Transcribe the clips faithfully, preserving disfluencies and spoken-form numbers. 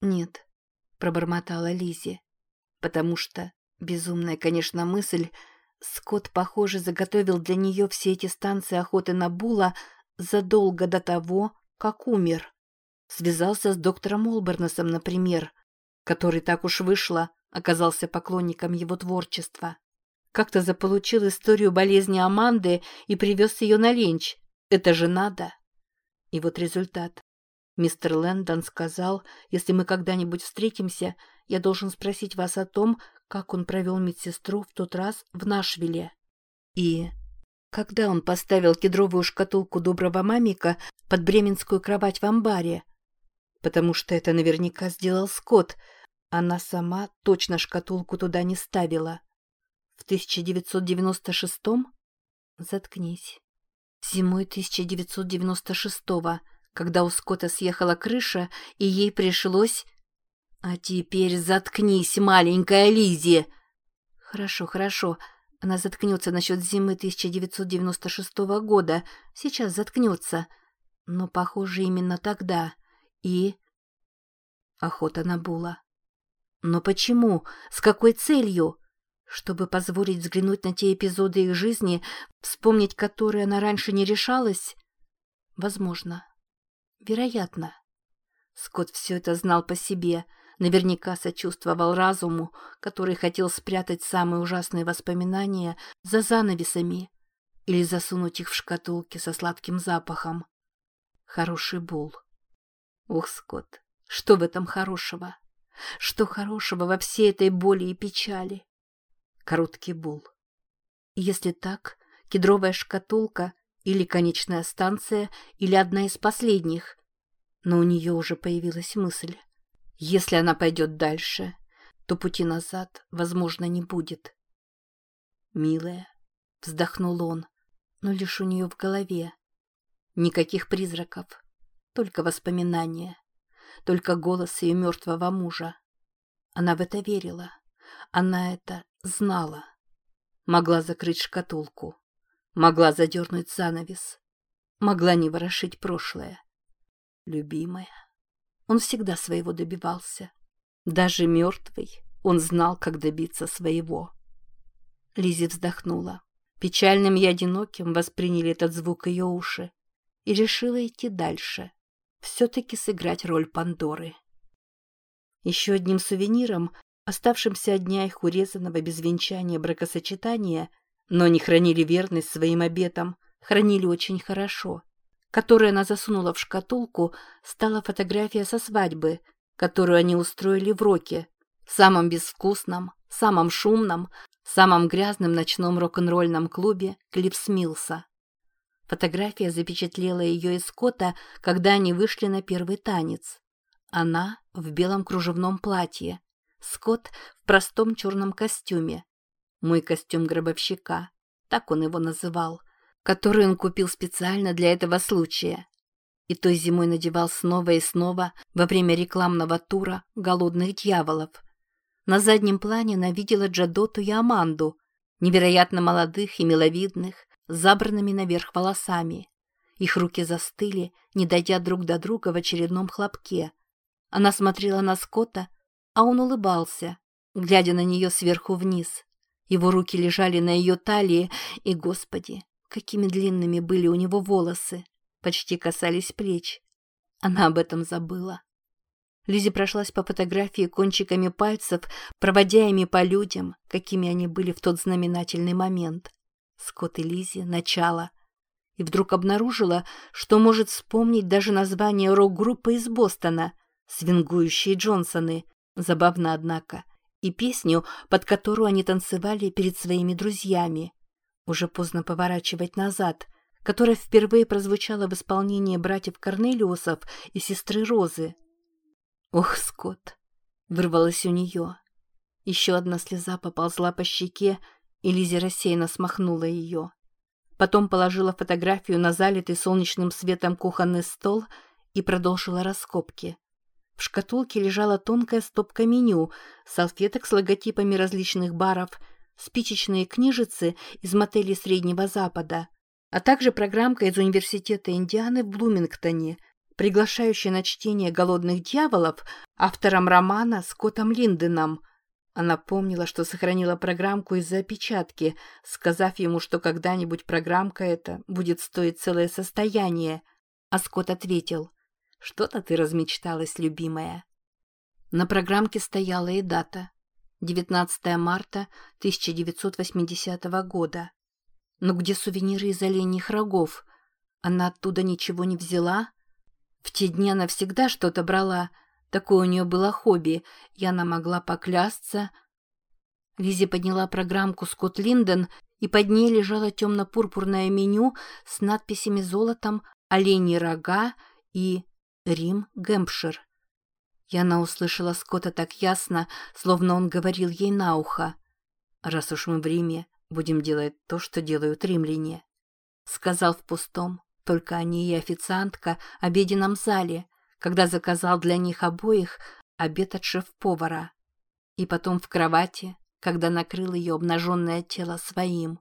«Нет», — пробормотала Лиззи, потому что, безумная, конечно, мысль, Скотт, похоже, заготовил для нее все эти станции охоты на Була задолго до того, как умер. Связался с доктором Олбернесом, например, который, так уж вышло, оказался поклонником его творчества. Как-то заполучил историю болезни Аманды и привез ее на ленч. Это же надо. И вот результат. Мистер Лэндон сказал, если мы когда-нибудь встретимся, я должен спросить вас о том, как он провел медсестру в тот раз в Нашвилле. И когда он поставил кедровую шкатулку доброго мамика под бременскую кровать в амбаре? Потому что это наверняка сделал Скотт. Она сама точно шкатулку туда не ставила. В тысяча девятьсот девяносто шестом? Заткнись. Зимой тысяча девятьсот девяносто шестого, когда у Скотта съехала крыша, и ей пришлось... А теперь заткнись, маленькая Лиззи. Хорошо, хорошо. Она заткнется насчет зимы тысяча девятьсот девяносто шестого года. Сейчас заткнется. Но, похоже, именно тогда. И... охота на Була. Но почему? С какой целью? Чтобы позволить взглянуть на те эпизоды их жизни, вспомнить которые она раньше не решалась? Возможно. Вероятно. Скотт все это знал по себе, наверняка сочувствовал разуму, который хотел спрятать самые ужасные воспоминания за занавесами или засунуть их в шкатулки со сладким запахом. Хороший Бул. Ох, Скотт, что в этом хорошего? Что хорошего во всей этой боли и печали? Короткий Бул. Если так, кедровая шкатулка или конечная станция, или одна из последних. Но у нее уже появилась мысль. Если она пойдет дальше, то пути назад, возможно, не будет. «Милая», — вздохнул он, но лишь у нее в голове. Никаких призраков, только воспоминания, только голос ее мертвого мужа. Она в это верила, она это знала. Могла закрыть шкатулку, могла задернуть занавес, могла не ворошить прошлое. Любимая. Он всегда своего добивался. Даже мертвый он знал, как добиться своего. Лиззи вздохнула. Печальным и одиноким восприняли этот звук ее уши и решила идти дальше, все-таки сыграть роль Пандоры. Еще одним сувениром, оставшимся от дня их урезанного без венчания бракосочетания, но не хранили верность своим обетам, хранили очень хорошо, которую она засунула в шкатулку, стала фотография со свадьбы, которую они устроили в Роке, самом безвкусном, самом шумном, самом грязном ночном рок-н-ролльном клубе Клипс Милса. Фотография запечатлела ее и Скотта, когда они вышли на первый танец. Она в белом кружевном платье, Скотт в простом черном костюме. Мой костюм гробовщика, так он его называл, который он купил специально для этого случая. И той зимой надевал снова и снова во время рекламного тура «Голодных дьяволов». На заднем плане она видела Джадоту и Аманду, невероятно молодых и миловидных, с забранными наверх волосами. Их руки застыли, не дойдя друг до друга в очередном хлопке. Она смотрела на Скотта, а он улыбался, глядя на нее сверху вниз. Его руки лежали на ее талии, и, Господи, какими длинными были у него волосы, почти касались плеч. Она об этом забыла. Лиззи прошлась по фотографии кончиками пальцев, проводя ими по людям, какими они были в тот знаменательный момент. Скотт и Лиззи, начало. И вдруг обнаружила, что может вспомнить даже название рок-группы из Бостона «Свингующие Джонсоны», забавно, однако, и песню, под которую они танцевали перед своими друзьями. Уже поздно поворачивать назад, которая впервые прозвучала в исполнении братьев Корнелиусов и сестры Розы. «Ох, Скотт!» — вырвалось у нее. Еще одна слеза поползла по щеке, и Лиззи рассеянно смахнула ее. Потом положила фотографию на залитый солнечным светом кухонный стол и продолжила раскопки. В шкатулке лежала тонкая стопка меню, салфеток с логотипами различных баров, спичечные книжицы из мотелей Среднего Запада, а также программка из Университета Индианы в Блумингтоне, приглашающей на чтение «Голодных дьяволов» автором романа Скоттом Линденом. Она помнила, что сохранила программку из-за опечатки, сказав ему, что когда-нибудь программка эта будет стоить целое состояние. А Скотт ответил: «Что-то ты размечталась, любимая». На программке стояла и дата — девятнадцатое марта тысяча девятьсот восьмидесятого года. Но где сувениры из оленьих рогов? Она оттуда ничего не взяла? В те дни она всегда что-то брала. Такое у нее было хобби, и она могла поклясться. Лиззи подняла программку «Скотт Линден», и под ней лежало темно-пурпурное меню с надписями золотом «Оленьи рога» и «Рим, Гэмпшир». И она услышала Скотта так ясно, словно он говорил ей на ухо: «Раз уж мы в Риме, будем делать то, что делают римляне», — сказал в пустом, только они и официантка, обеденном зале, когда заказал для них обоих обед от шеф-повара. И потом в кровати, когда накрыл ее обнаженное тело своим.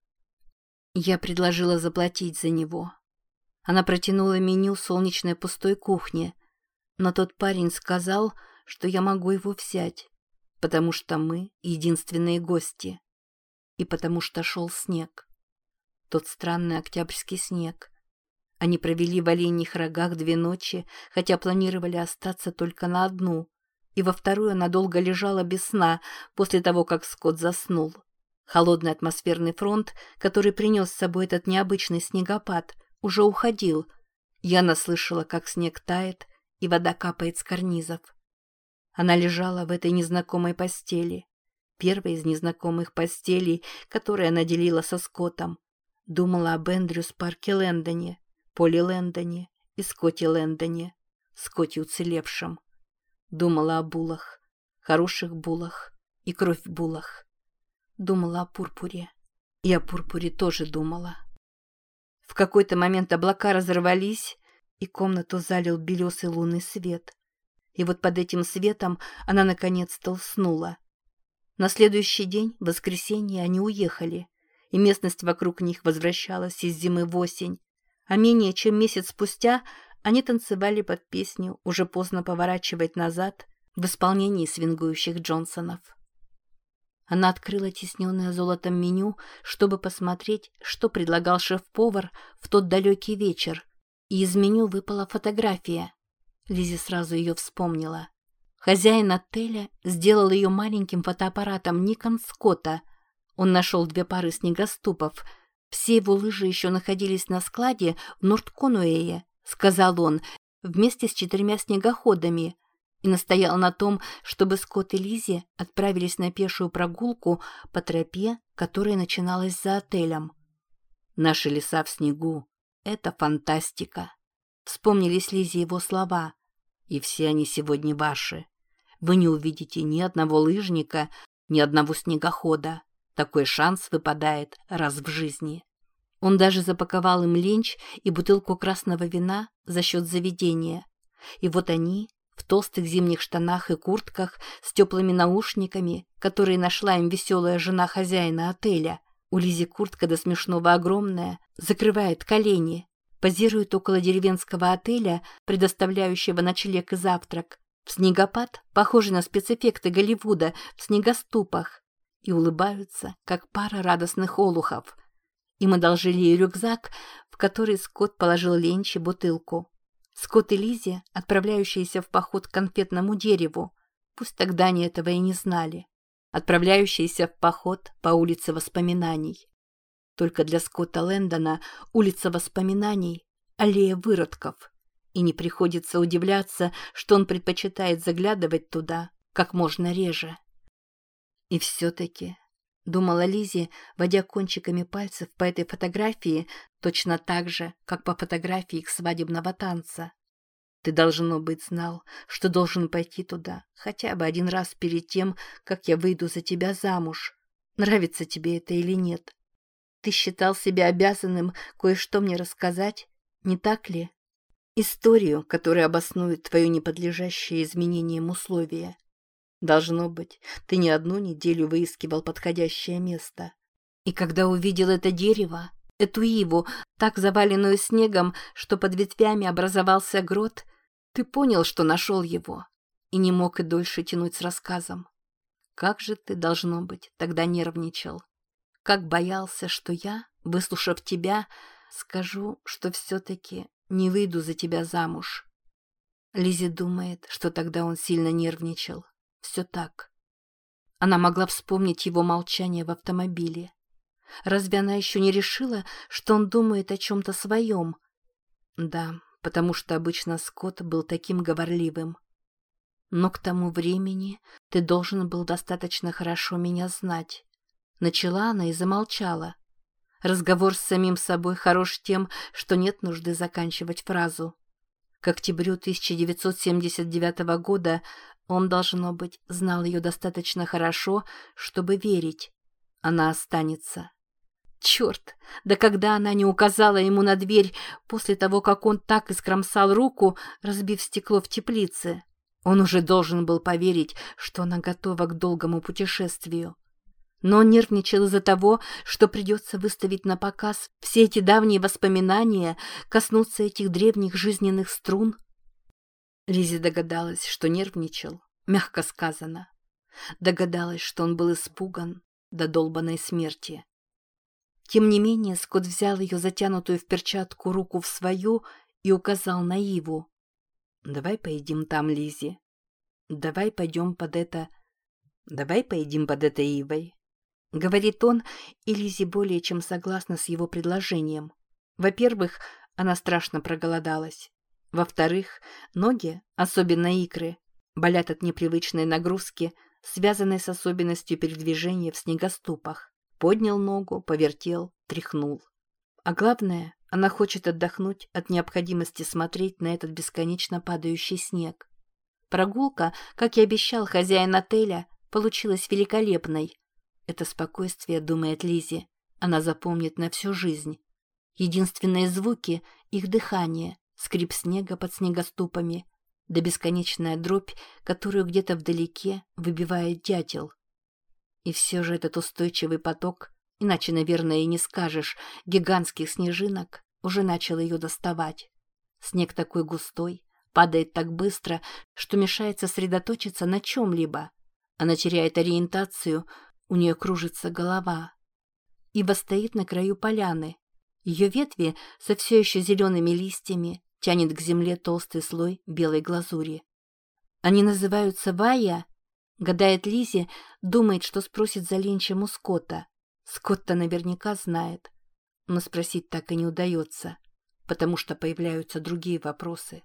Я предложила заплатить за него. Она протянула меню солнечной пустой кухни, но тот парень сказал, что я могу его взять, потому что мы единственные гости, и потому что шел снег. Тот странный октябрьский снег. Они провели в оленьих рогах две ночи, хотя планировали остаться только на одну, и во вторую она долго лежала без сна после того, как Скотт заснул. Холодный атмосферный фронт, который принес с собой этот необычный снегопад, уже уходил. Яна слышала, как снег тает, и вода капает с карнизов. Она лежала в этой незнакомой постели, первой из незнакомых постелей, которые она делила со Скоттом. Думала об Эндрюс Парке Лэндоне, Поле Лэндоне и Скотте Лэндоне, Скотте уцелевшем. Думала о булах, хороших булах и кровь в булах. Думала о пурпуре. И о пурпуре тоже думала. В какой-то момент облака разорвались, и комнату залил белесый лунный свет. И вот под этим светом она наконец-то уснула. На следующий день, в воскресенье, они уехали, и местность вокруг них возвращалась из зимы в осень. А менее чем месяц спустя они танцевали под песню «Уже поздно поворачивать назад» в исполнении свингующих Джонсонов. Она открыла тисненное золотом меню, чтобы посмотреть, что предлагал шеф-повар в тот далекий вечер, и из меню выпала фотография. Лиззи сразу ее вспомнила. Хозяин отеля сделал ее маленьким фотоаппаратом Никон Скотта. Он нашел две пары снегоступов. Все его лыжи еще находились на складе в Норд-Конуэе, сказал он, вместе с четырьмя снегоходами, и настоял на том, чтобы Скотт и Лиззи отправились на пешую прогулку по тропе, которая начиналась за отелем. «Наши леса в снегу — это фантастика», — вспомнились Лиззи его слова. «И все они сегодня ваши. Вы не увидите ни одного лыжника, ни одного снегохода. Такой шанс выпадает раз в жизни». Он даже запаковал им ленч и бутылку красного вина за счет заведения. И вот они, в толстых зимних штанах и куртках, с теплыми наушниками, которые нашла им веселая жена хозяина отеля. У Лиззи куртка до смешного огромная, закрывает колени, позирует около деревенского отеля, предоставляющего ночлег и завтрак, в снегопад, похожий на спецэффекты Голливуда, в снегоступах, и улыбаются, как пара радостных олухов. Им одолжили ей рюкзак, в который Скотт положил ленч и бутылку. Скотт и Лиззи, отправляющиеся в поход к конфетному дереву, пусть тогда они этого и не знали, отправляющиеся в поход по улице воспоминаний. Только для Скотта Лэндона улица воспоминаний — аллея выродков, и не приходится удивляться, что он предпочитает заглядывать туда как можно реже. И все-таки... думала Лиззи, водя кончиками пальцев по этой фотографии, точно так же, как по фотографии их свадебного танца. Ты, должно быть, знал, что должен пойти туда хотя бы один раз перед тем, как я выйду за тебя замуж. Нравится тебе это или нет? Ты считал себя обязанным кое-что мне рассказать, не так ли? Историю, которая обоснует твое неподлежащее изменениям условие. Должно быть, ты не одну неделю выискивал подходящее место. И когда увидел это дерево, эту иву, так заваленную снегом, что под ветвями образовался грот, ты понял, что нашел его, и не мог и дольше тянуть с рассказом. Как же ты, должно быть, тогда нервничал. Как боялся, что я, выслушав тебя, скажу, что все-таки не выйду за тебя замуж. Лиззи думает, что тогда он сильно нервничал. Все так. Она могла вспомнить его молчание в автомобиле. Разве она еще не решила, что он думает о чем-то своем? Да, потому что обычно Скотт был таким говорливым. Но к тому времени ты должен был достаточно хорошо меня знать. Начала она и замолчала. Разговор с самим собой хорош тем, что нет нужды заканчивать фразу. К октябрю тысяча девятьсот семьдесят девятого года он, должно быть, знал ее достаточно хорошо, чтобы верить. Она останется. Черт, да когда она не указала ему на дверь после того, как он так искромсал руку, разбив стекло в теплице. Он уже должен был поверить, что она готова к долгому путешествию. Но он нервничал из-за того, что придется выставить на показ все эти давние воспоминания, коснуться этих древних жизненных струн. Лиззи догадалась, что нервничал, мягко сказано. Догадалась, что он был испуган до долбанной смерти. Тем не менее, Скотт взял ее затянутую в перчатку руку в свою и указал на иву. «Давай поедим там, Лиззи. Давай пойдем под это... Давай поедим под этой ивой», — говорит он, и Лиззи более чем согласна с его предложением. Во-первых, она страшно проголодалась. Во-вторых, ноги, особенно икры, болят от непривычной нагрузки, связанной с особенностью передвижения в снегоступах. Поднял ногу, повертел, тряхнул. А главное, она хочет отдохнуть от необходимости смотреть на этот бесконечно падающий снег. Прогулка, как и обещал хозяин отеля, получилась великолепной. Это спокойствие, думает Лиззи, она запомнит на всю жизнь. Единственные звуки — их дыхание, скрип снега под снегоступами, да бесконечная дробь, которую где-то вдалеке выбивает дятел. И все же этот устойчивый поток, иначе, наверное, и не скажешь, гигантских снежинок, уже начал ее доставать. Снег такой густой, падает так быстро, что мешает сосредоточиться на чем-либо. Она теряет ориентацию, у нее кружится голова. Ива стоит на краю поляны. Ее ветви со все еще зелеными листьями тянет к земле толстый слой белой глазури. Они называются вая, гадает Лиззи, думает, что спросит за Линчем у Скотта. Скотт-то наверняка знает, но спросить так и не удается, потому что появляются другие вопросы.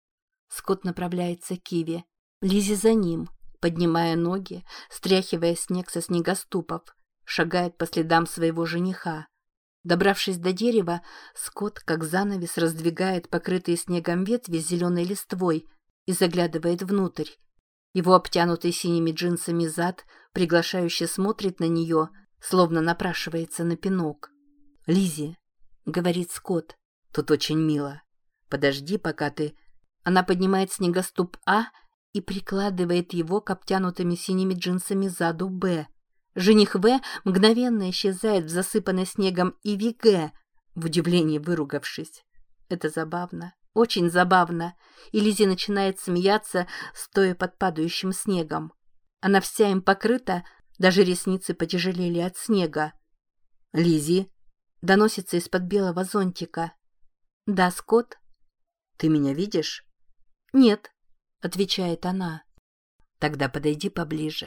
Скотт направляется к Иве, Лиззи за ним, поднимая ноги, стряхивая снег со снегоступов, шагает по следам своего жениха. Добравшись до дерева, Скотт, как занавес, раздвигает покрытые снегом ветви с зеленой листвой и заглядывает внутрь. Его обтянутый синими джинсами зад приглашающе смотрит на нее, словно напрашивается на пинок. «Лиззи», — говорит Скотт, — «тут очень мило. Подожди, пока ты...» Она поднимает снегоступ А и прикладывает его к обтянутыми синими джинсами заду Б. Жених В мгновенно исчезает в засыпанной снегом Иве Г, в удивлении выругавшись. Это забавно, очень забавно, и Лиззи начинает смеяться, стоя под падающим снегом. Она вся им покрыта, даже ресницы потяжелели от снега. «Лиззи!» — доносится из-под белого зонтика. «Да, Скотт?» «Ты меня видишь?» «Нет», — отвечает она. «Тогда подойди поближе».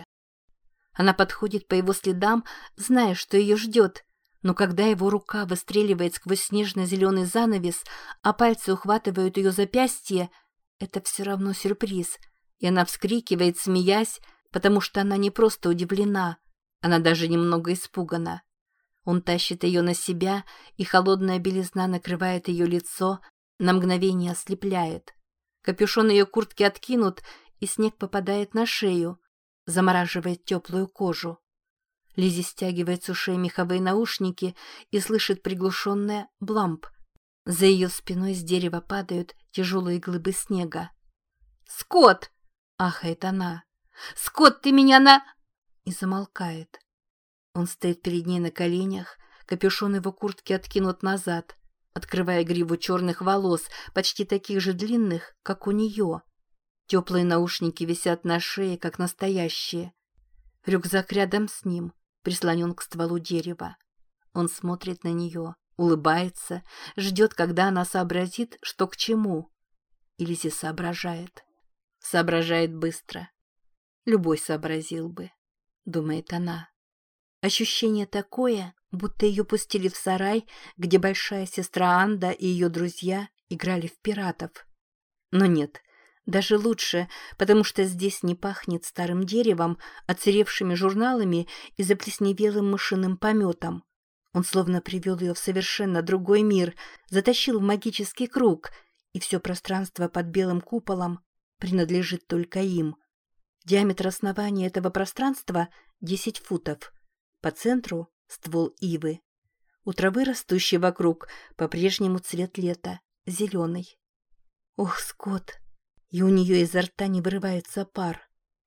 Она подходит по его следам, зная, что ее ждет, но когда его рука выстреливает сквозь снежно-зеленый занавес, а пальцы ухватывают ее запястье, это все равно сюрприз, и она вскрикивает, смеясь, потому что она не просто удивлена, она даже немного испугана. Он тащит ее на себя, и холодная белизна накрывает ее лицо, на мгновение ослепляет. Капюшон ее куртки откинут, и снег попадает на шею, замораживает теплую кожу. Лиззи стягивает с ушей меховые наушники и слышит приглушенное «бламп». За ее спиной с дерева падают тяжелые глыбы снега. «Скотт!» — ахает она. «Скотт, ты меня на...» И замолкает. Он стоит перед ней на коленях, капюшон его куртки откинут назад. открывая гриву черных волос, почти таких же длинных, как у нее. Теплые наушники висят на шее, как настоящие. Рюкзак рядом с ним, прислонен к стволу дерева. Он смотрит на нее, улыбается, ждет, когда она сообразит, что к чему. И Лиззи соображает. Соображает быстро. Любой сообразил бы, думает она. Ощущение такое, будто ее пустили в сарай, где большая сестра Анда и ее друзья играли в пиратов. Но нет, даже лучше, потому что здесь не пахнет старым деревом, отсыревшими журналами и заплесневелым мышиным пометом. Он словно привел ее в совершенно другой мир, затащил в магический круг, и все пространство под белым куполом принадлежит только им. Диаметр основания этого пространства — десять футов. По центру — ствол ивы. У травы, растущей вокруг, по-прежнему цвет лета, зеленый. Ох, Скотт! И у нее изо рта не вырывается пар.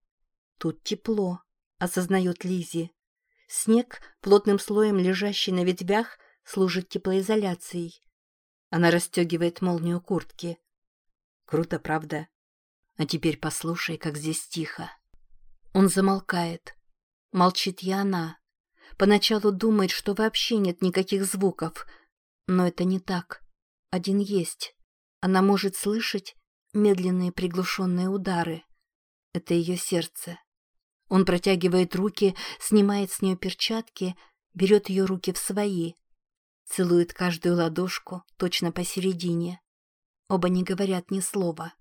Тут тепло, осознает Лиззи. Снег, плотным слоем лежащий на ветвях, служит теплоизоляцией. Она расстегивает молнию куртки. Круто, правда? А теперь послушай, как здесь тихо. Он замолкает. Молчит и она. Поначалу думает, что вообще нет никаких звуков. Но это не так. Один есть. Она может слышать медленные приглушенные удары. Это ее сердце. Он протягивает руки, снимает с нее перчатки, берет ее руки в свои. Целует каждую ладошку точно посередине. Оба не говорят ни слова.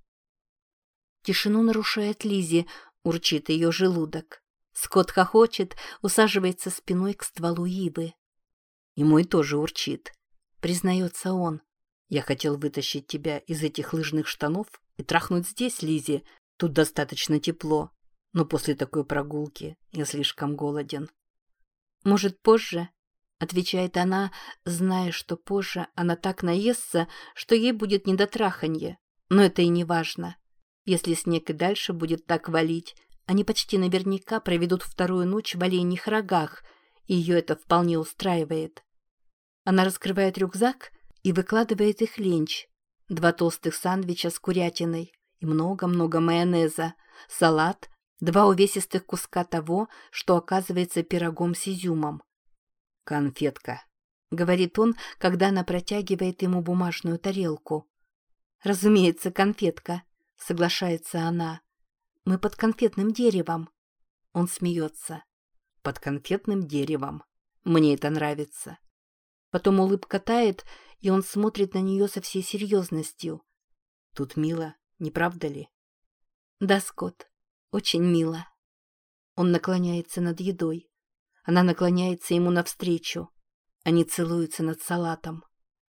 Тишину нарушает Лиззи, урчит ее желудок. Скотт хохочет, усаживается спиной к стволу ивы. И мой тоже урчит, признается он. Я хотел вытащить тебя из этих лыжных штанов и трахнуть здесь, Лиззи. Тут достаточно тепло, но после такой прогулки я слишком голоден. Может, позже? Отвечает она, зная, что позже она так наестся, что ей будет не до траханья. Но это и не важно. Если снег и дальше будет так валить, они почти наверняка проведут вторую ночь в оленьих рогах, и ее это вполне устраивает. Она раскрывает рюкзак и выкладывает их ленч. Два толстых сандвича с курятиной и много-много майонеза, салат, два увесистых куска того, что оказывается пирогом с изюмом. «Конфетка», — говорит он, когда она протягивает ему бумажную тарелку. «Разумеется, конфетка», — соглашается она. «Мы под конфетным деревом». Он смеется. «Под конфетным деревом. Мне это нравится». Потом улыбка тает, и он смотрит на нее со всей серьезностью. «Тут мило, не правда ли?» «Да, Скотт, очень мило». Он наклоняется над едой. Она наклоняется ему навстречу. Они целуются над салатом.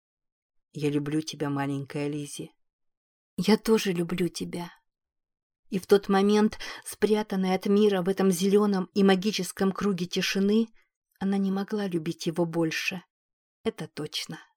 «Я люблю тебя, маленькая Лиззи». «Я тоже люблю тебя». И в тот момент, спрятанная от мира в этом зеленом и магическом круге тишины, она не могла любить его больше. Это точно.